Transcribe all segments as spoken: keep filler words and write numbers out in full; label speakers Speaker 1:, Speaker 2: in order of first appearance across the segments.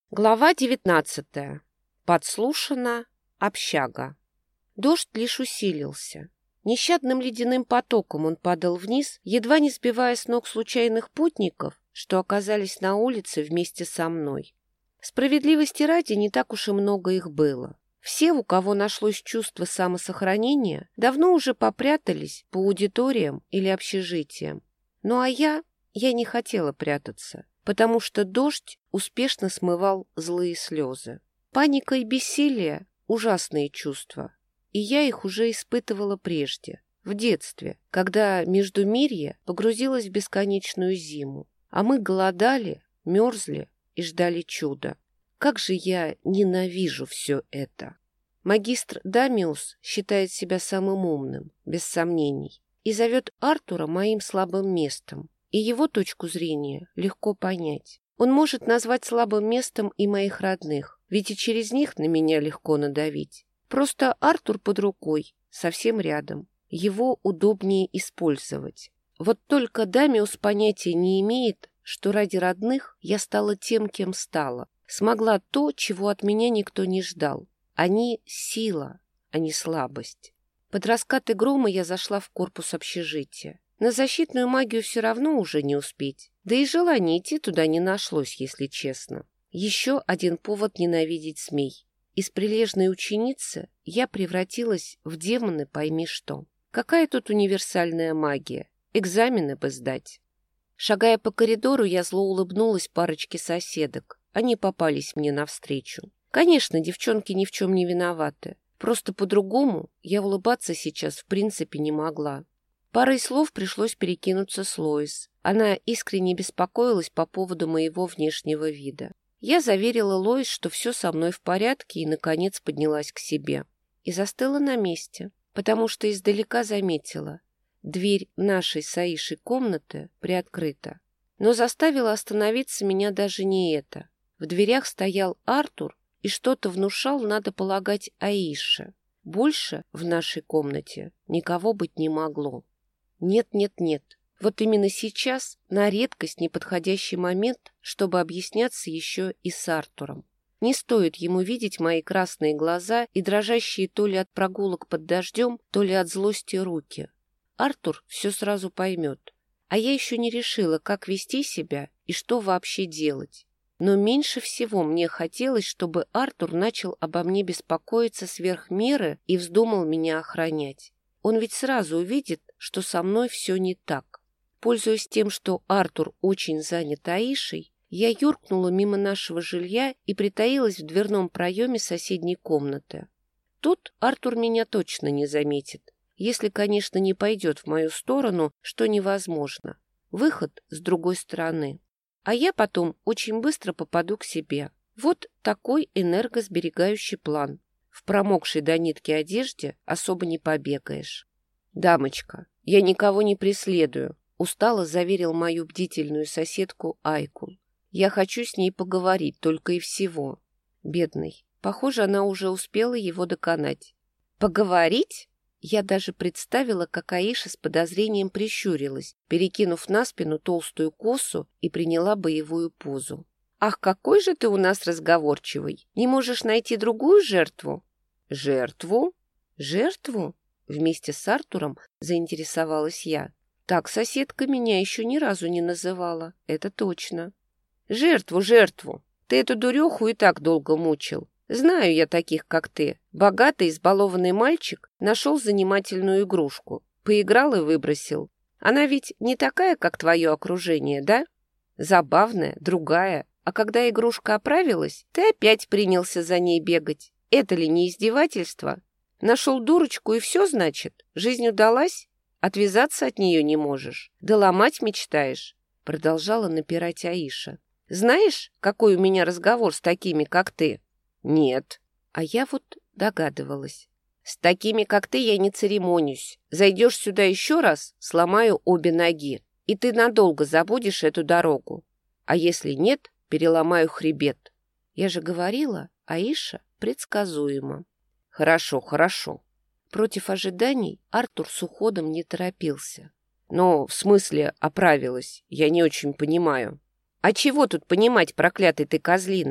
Speaker 1: Глава девятнадцатая. Подслушана общага. Дождь лишь усилился. Нещадным ледяным потоком он падал вниз, едва не сбивая с ног случайных путников, что оказались на улице вместе со мной. Справедливости ради, не так уж и много их было. Все, у кого нашлось чувство самосохранения, давно уже попрятались по аудиториям или общежитиям. Ну а я, я не хотела прятаться, потому что дождь успешно смывал злые слезы. Паника и бессилие – ужасные чувства, и я их уже испытывала прежде, в детстве, когда Междумирье погрузилось в бесконечную зиму, а мы голодали, мерзли и ждали чуда. Как же я ненавижу все это! Магистр Дамиус считает себя самым умным, без сомнений, и зовет Артура моим слабым местом. И его точку зрения легко понять. Он может назвать слабым местом и моих родных, ведь и через них на меня легко надавить. Просто Артур под рукой, совсем рядом. Его удобнее использовать. Вот только Дамиус понятия не имеет, что ради родных я стала тем, кем стала. Смогла то, чего от меня никто не ждал. Они — сила, а не слабость. Под раскаты грома я зашла в корпус общежития. На защитную магию все равно уже не успеть. Да и желания идти туда не нашлось, если честно. Еще один повод ненавидеть змей. Из прилежной ученицы я превратилась в демона пойми что. Какая тут универсальная магия? Экзамены бы сдать. Шагая по коридору, я зло улыбнулась парочке соседок. Они попались мне навстречу. Конечно, девчонки ни в чем не виноваты. Просто по-другому я улыбаться сейчас в принципе не могла. Парой слов пришлось перекинуться с Лоис. Она искренне беспокоилась по поводу моего внешнего вида. Я заверила Лоис, что все со мной в порядке, и, наконец, поднялась к себе. И застыла на месте, потому что издалека заметила. Дверь нашей с Аишей комнаты приоткрыта. Но заставила остановиться меня даже не это. В дверях стоял Артур и что-то внушал, надо полагать, Аише. Больше в нашей комнате никого быть не могло. Нет, нет, нет. Вот именно сейчас на редкость неподходящий момент, чтобы объясняться еще и с Артуром. Не стоит ему видеть мои красные глаза и дрожащие то ли от прогулок под дождем, то ли от злости руки. Артур все сразу поймет. А я еще не решила, как вести себя и что вообще делать. Но меньше всего мне хотелось, чтобы Артур начал обо мне беспокоиться сверх меры и вздумал меня охранять. Он ведь сразу увидит, что со мной все не так. Пользуясь тем, что Артур очень занят Аишей, я юркнула мимо нашего жилья и притаилась в дверном проеме соседней комнаты. Тут Артур меня точно не заметит, если, конечно, не пойдет в мою сторону, что невозможно. Выход с другой стороны. А я потом очень быстро попаду к себе. Вот такой энергосберегающий план. В промокшей до нитки одежде особо не побегаешь. «Дамочка, я никого не преследую», — устало заверил мою бдительную соседку Айку. «Я хочу с ней поговорить, только и всего». Бедный. Похоже, она уже успела его доконать. «Поговорить?» Я даже представила, как Аиша с подозрением прищурилась, перекинув на спину толстую косу и приняла боевую позу. «Ах, какой же ты у нас разговорчивый! Не можешь найти другую жертву?» «Жертву? Жертву?» Вместе с Артуром заинтересовалась я. «Так соседка меня еще ни разу не называла, это точно». «Жертву, жертву! Ты эту дуреху и так долго мучил. Знаю я таких, как ты. Богатый, избалованный мальчик нашел занимательную игрушку, поиграл и выбросил. Она ведь не такая, как твое окружение, да? Забавная, другая. А когда игрушка оправилась, ты опять принялся за ней бегать. Это ли не издевательство? Нашел дурочку и все, значит? Жизнь удалась? Отвязаться от нее не можешь? Да ломать мечтаешь?» Продолжала напирать Аиша. «Знаешь, какой у меня разговор с такими, как ты?» «Нет». А я вот догадывалась. «С такими, как ты, я не церемонюсь. Зайдешь сюда еще раз, сломаю обе ноги, и ты надолго забудешь эту дорогу. А если нет, переломаю хребет». Я же говорила, Аиша предсказуема. «Хорошо, хорошо». Против ожиданий Артур с уходом не торопился. «Но в смысле оправилась? Я не очень понимаю». «А чего тут понимать, проклятый ты козлина?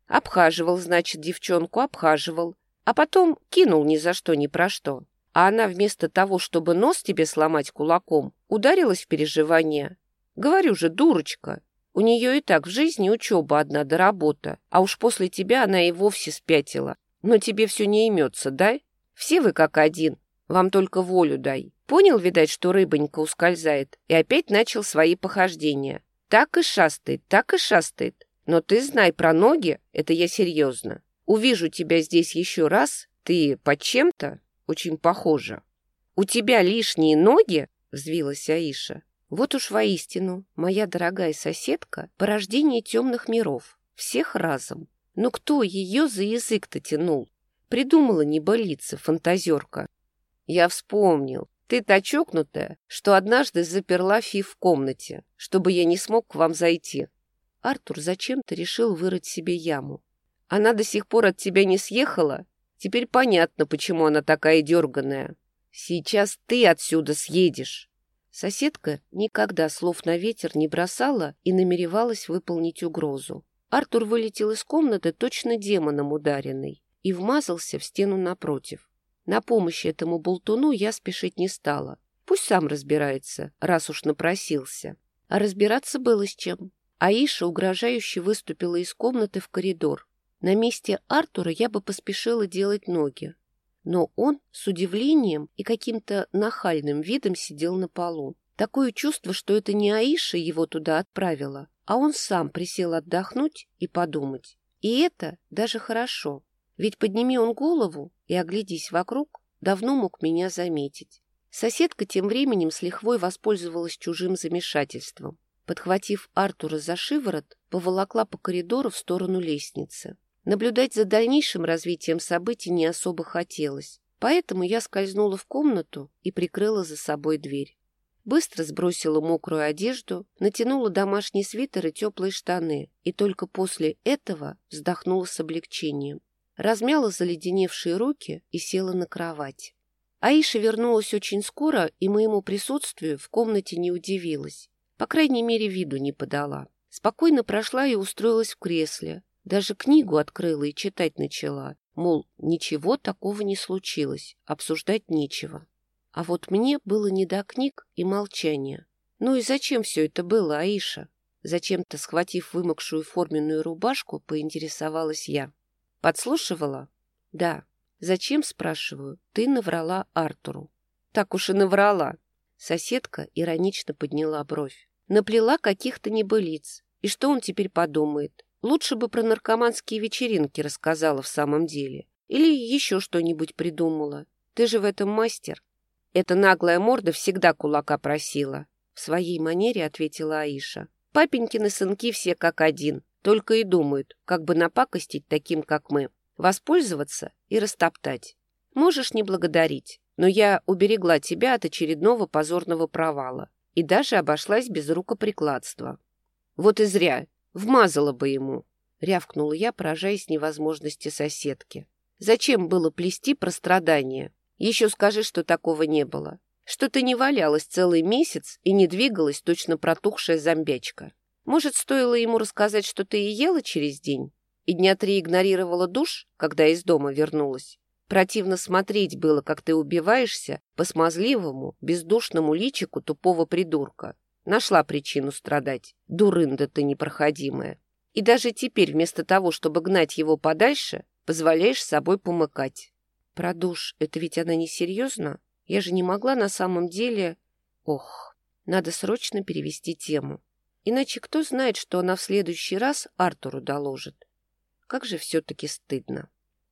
Speaker 1: Обхаживал, значит, девчонку, обхаживал. А потом кинул ни за что, ни про что. А она вместо того, чтобы нос тебе сломать кулаком, ударилась в переживания. Говорю же, дурочка. У нее и так в жизни учеба одна да работа. А уж после тебя она и вовсе спятила. Но тебе все не имется, да? Все вы как один. Вам только волю дай. Понял, видать, что рыбонька ускользает, и опять начал свои похождения. Так и шастает, так и шастает. Но ты знай про ноги, это я серьезно. Увижу тебя здесь еще раз, ты под чем-то очень похожа. У тебя лишние ноги? Взвилась Аиша. Вот уж воистину, моя дорогая соседка, порождение темных миров. Всех разом. Но кто ее за язык-то тянул? Придумала небылица, фантазерка. Я вспомнил. Ты та чокнутая, что однажды заперла Фи в комнате, чтобы я не смог к вам зайти. Артур зачем-то решил вырыть себе яму. Она до сих пор от тебя не съехала? Теперь понятно, почему она такая дерганая. Сейчас ты отсюда съедешь. Соседка никогда слов на ветер не бросала и намеревалась выполнить угрозу. Артур вылетел из комнаты точно демоном ударенный и вмазался в стену напротив. На помощь этому болтуну я спешить не стала. Пусть сам разбирается, раз уж напросился. А разбираться было с чем. Аиша угрожающе выступила из комнаты в коридор. На месте Артура я бы поспешила делать ноги. Но он с удивлением и каким-то нахальным видом сидел на полу. Такое чувство, что это не Аиша его туда отправила, а он сам присел отдохнуть и подумать. И это даже хорошо. Ведь подними он голову и оглядись вокруг, давно мог меня заметить. Соседка тем временем с лихвой воспользовалась чужим замешательством. Подхватив Артура за шиворот, поволокла по коридору в сторону лестницы. Наблюдать за дальнейшим развитием событий не особо хотелось, поэтому я скользнула в комнату и прикрыла за собой дверь. Быстро сбросила мокрую одежду, натянула домашний свитер и теплые штаны, и только после этого вздохнула с облегчением. Размяла заледеневшие руки и села на кровать. Аиша вернулась очень скоро, и моему присутствию в комнате не удивилась. По крайней мере, виду не подала. Спокойно прошла и устроилась в кресле. Даже книгу открыла и читать начала. Мол, ничего такого не случилось, обсуждать нечего. А вот мне было не до книг и молчания. Ну и зачем все это было, Аиша? Зачем-то, схватив вымокшую форменную рубашку, поинтересовалась я. Подслушивала? Да. Зачем, спрашиваю, ты наврала Артуру? Так уж и наврала. Соседка иронично подняла бровь. Наплела каких-то небылиц. И что он теперь подумает? Лучше бы про наркоманские вечеринки рассказала в самом деле. Или еще что-нибудь придумала. Ты же в этом мастер. Эта наглая морда всегда кулака просила. В своей манере ответила Аиша. Папенькины сынки все как один. Только и думают, как бы напакостить таким, как мы. Воспользоваться и растоптать. Можешь не благодарить, но я уберегла тебя от очередного позорного провала и даже обошлась без рукоприкладства. Вот и зря. Вмазала бы ему, рявкнула я, поражаясь невозможности соседки. Зачем было плести про страдания? Еще скажи, что такого не было. Что ты не валялась целый месяц и не двигалась точно протухшая зомбячка. Может, стоило ему рассказать, что ты и ела через день? И дня три игнорировала душ, когда из дома вернулась? Противно смотреть было, как ты убиваешься по смазливому, бездушному личику тупого придурка. Нашла причину страдать. Дурында ты непроходимая. И даже теперь, вместо того, чтобы гнать его подальше, позволяешь собой помыкать. Про душ, это ведь она не серьезно? Я же не могла на самом деле... Ох, надо срочно перевести тему. Иначе кто знает, что она в следующий раз Артуру доложит. Как же все-таки стыдно.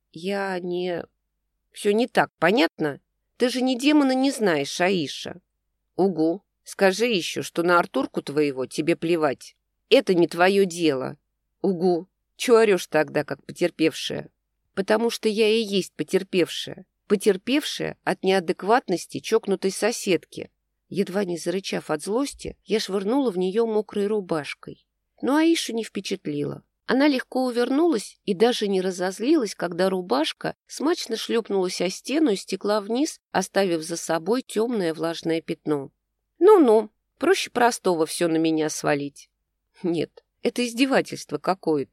Speaker 1: Я не... Все не так, понятно? Ты же ни демона не знаешь, Аиша. Угу. Скажи еще, что на Артурку твоего тебе плевать. Это не твое дело. Угу. Чего орешь тогда, как потерпевшая? Потому что я и есть потерпевшая. Потерпевшая от неадекватности чокнутой соседки. Едва не зарычав от злости, я швырнула в нее мокрой рубашкой. Но Аишу не впечатлила. Она легко увернулась и даже не разозлилась, когда рубашка смачно шлепнулась о стену и стекла вниз, оставив за собой темное влажное пятно. Ну-ну, проще простого все на меня свалить. Нет, это издевательство какое-то.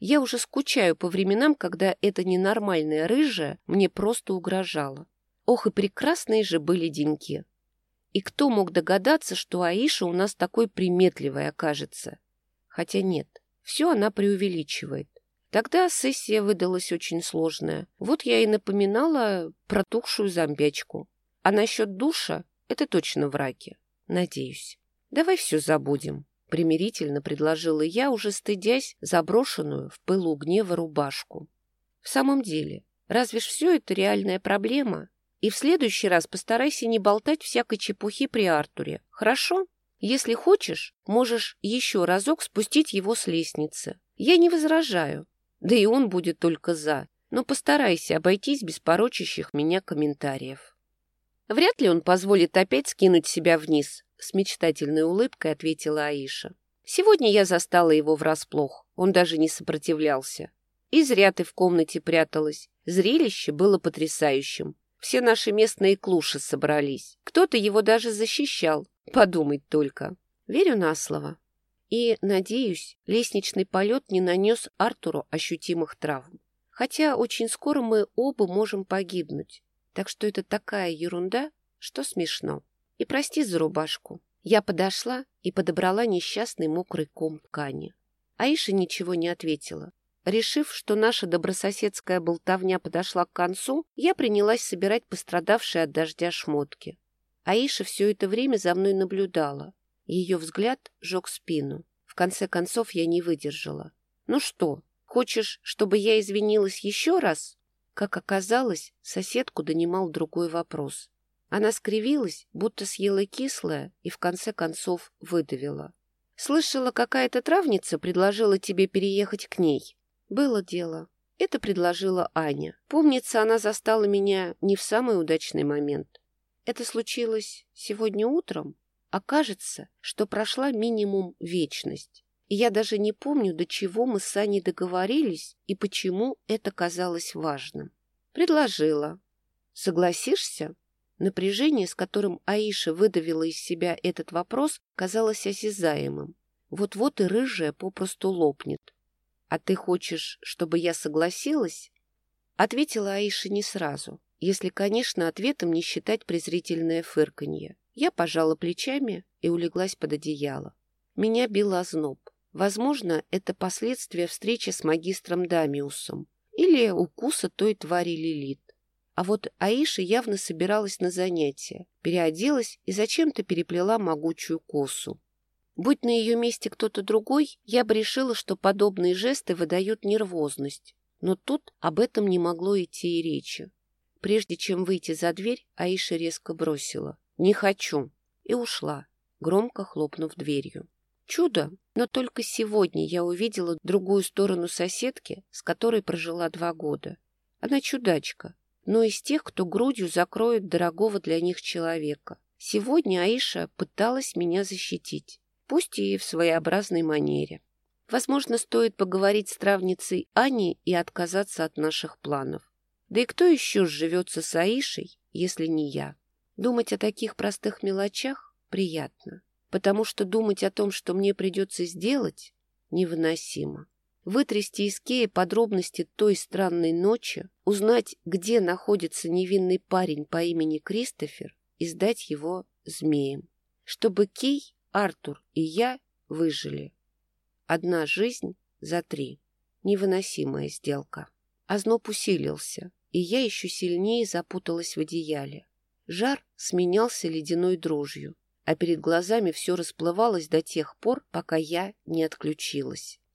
Speaker 1: Я уже скучаю по временам, когда эта ненормальная рыжая мне просто угрожала. Ох, и прекрасные же были деньки. И кто мог догадаться, что Аиша у нас такой приметливой окажется? Хотя нет, все она преувеличивает. Тогда сессия выдалась очень сложная. Вот я и напоминала протухшую зомбячку. А насчет душа — это точно враки. Надеюсь. Давай все забудем. Примирительно предложила я, уже стыдясь заброшенную в пылу гнева рубашку. В самом деле, разве ж все это реальная проблема? И в следующий раз постарайся не болтать всякой чепухи при Артуре. Хорошо? Если хочешь, можешь еще разок спустить его с лестницы. Я не возражаю. Да и он будет только за. Но постарайся обойтись без порочащих меня комментариев. Вряд ли он позволит опять скинуть себя вниз, с мечтательной улыбкой ответила Аиша. Сегодня я застала его врасплох. Он даже не сопротивлялся. И зря ты в комнате пряталась. Зрелище было потрясающим. Все наши местные клуши собрались. Кто-то его даже защищал. Подумать только. Верю на слово. И, надеюсь, лестничный полет не нанес Артуру ощутимых травм. Хотя очень скоро мы оба можем погибнуть. Так что это такая ерунда, что смешно. И прости за рубашку. Я подошла и подобрала несчастный мокрый ком ткани. Аиша ничего не ответила. Решив, что наша добрососедская болтовня подошла к концу, я принялась собирать пострадавшие от дождя шмотки. Аиша все это время за мной наблюдала. Ее взгляд жег спину. В конце концов я не выдержала. «Ну что, хочешь, чтобы я извинилась еще раз?» Как оказалось, соседку донимал другой вопрос. Она скривилась, будто съела кислое, и в конце концов выдавила. «Слышала, какая-то травница предложила тебе переехать к ней?» «Было дело. Это предложила Аня. Помнится, она застала меня не в самый удачный момент. Это случилось сегодня утром?» Окажется, что прошла минимум вечность. И я даже не помню, до чего мы с Аней договорились и почему это казалось важным. Предложила. Согласишься? Напряжение, с которым Аиша выдавила из себя этот вопрос, казалось осязаемым. Вот-вот и рыжая попросту лопнет. «А ты хочешь, чтобы я согласилась?» Ответила Аиша не сразу, если, конечно, ответом не считать презрительное фырканье. Я пожала плечами и улеглась под одеяло. Меня бил озноб. Возможно, это последствия встречи с магистром Дамиусом или укуса той твари Лилит. А вот Аиша явно собиралась на занятия, переоделась и зачем-то переплела могучую косу. Будь на ее месте кто-то другой, я бы решила, что подобные жесты выдают нервозность. Но тут об этом не могло идти и речи. Прежде чем выйти за дверь, Аиша резко бросила: «Не хочу!» и ушла, громко хлопнув дверью. Чудо, но только сегодня я увидела другую сторону соседки, с которой прожила два года. Она чудачка, но из тех, кто грудью закроет дорогого для них человека. Сегодня Аиша пыталась меня защитить, пусть и в своеобразной манере. Возможно, стоит поговорить с травницей Аней и отказаться от наших планов. Да и кто еще сживется с Аишей, если не я? Думать о таких простых мелочах приятно, потому что думать о том, что мне придется сделать, невыносимо. Вытрясти из Кея подробности той странной ночи, узнать, где находится невинный парень по имени Кристофер, и сдать его змеям. Чтобы Кей, Артур и я выжили. Одна жизнь за три. Невыносимая сделка. Озноб усилился, и я еще сильнее запуталась в одеяле. Жар сменялся ледяной дрожью, а перед глазами все расплывалось до тех пор, пока я не отключилась.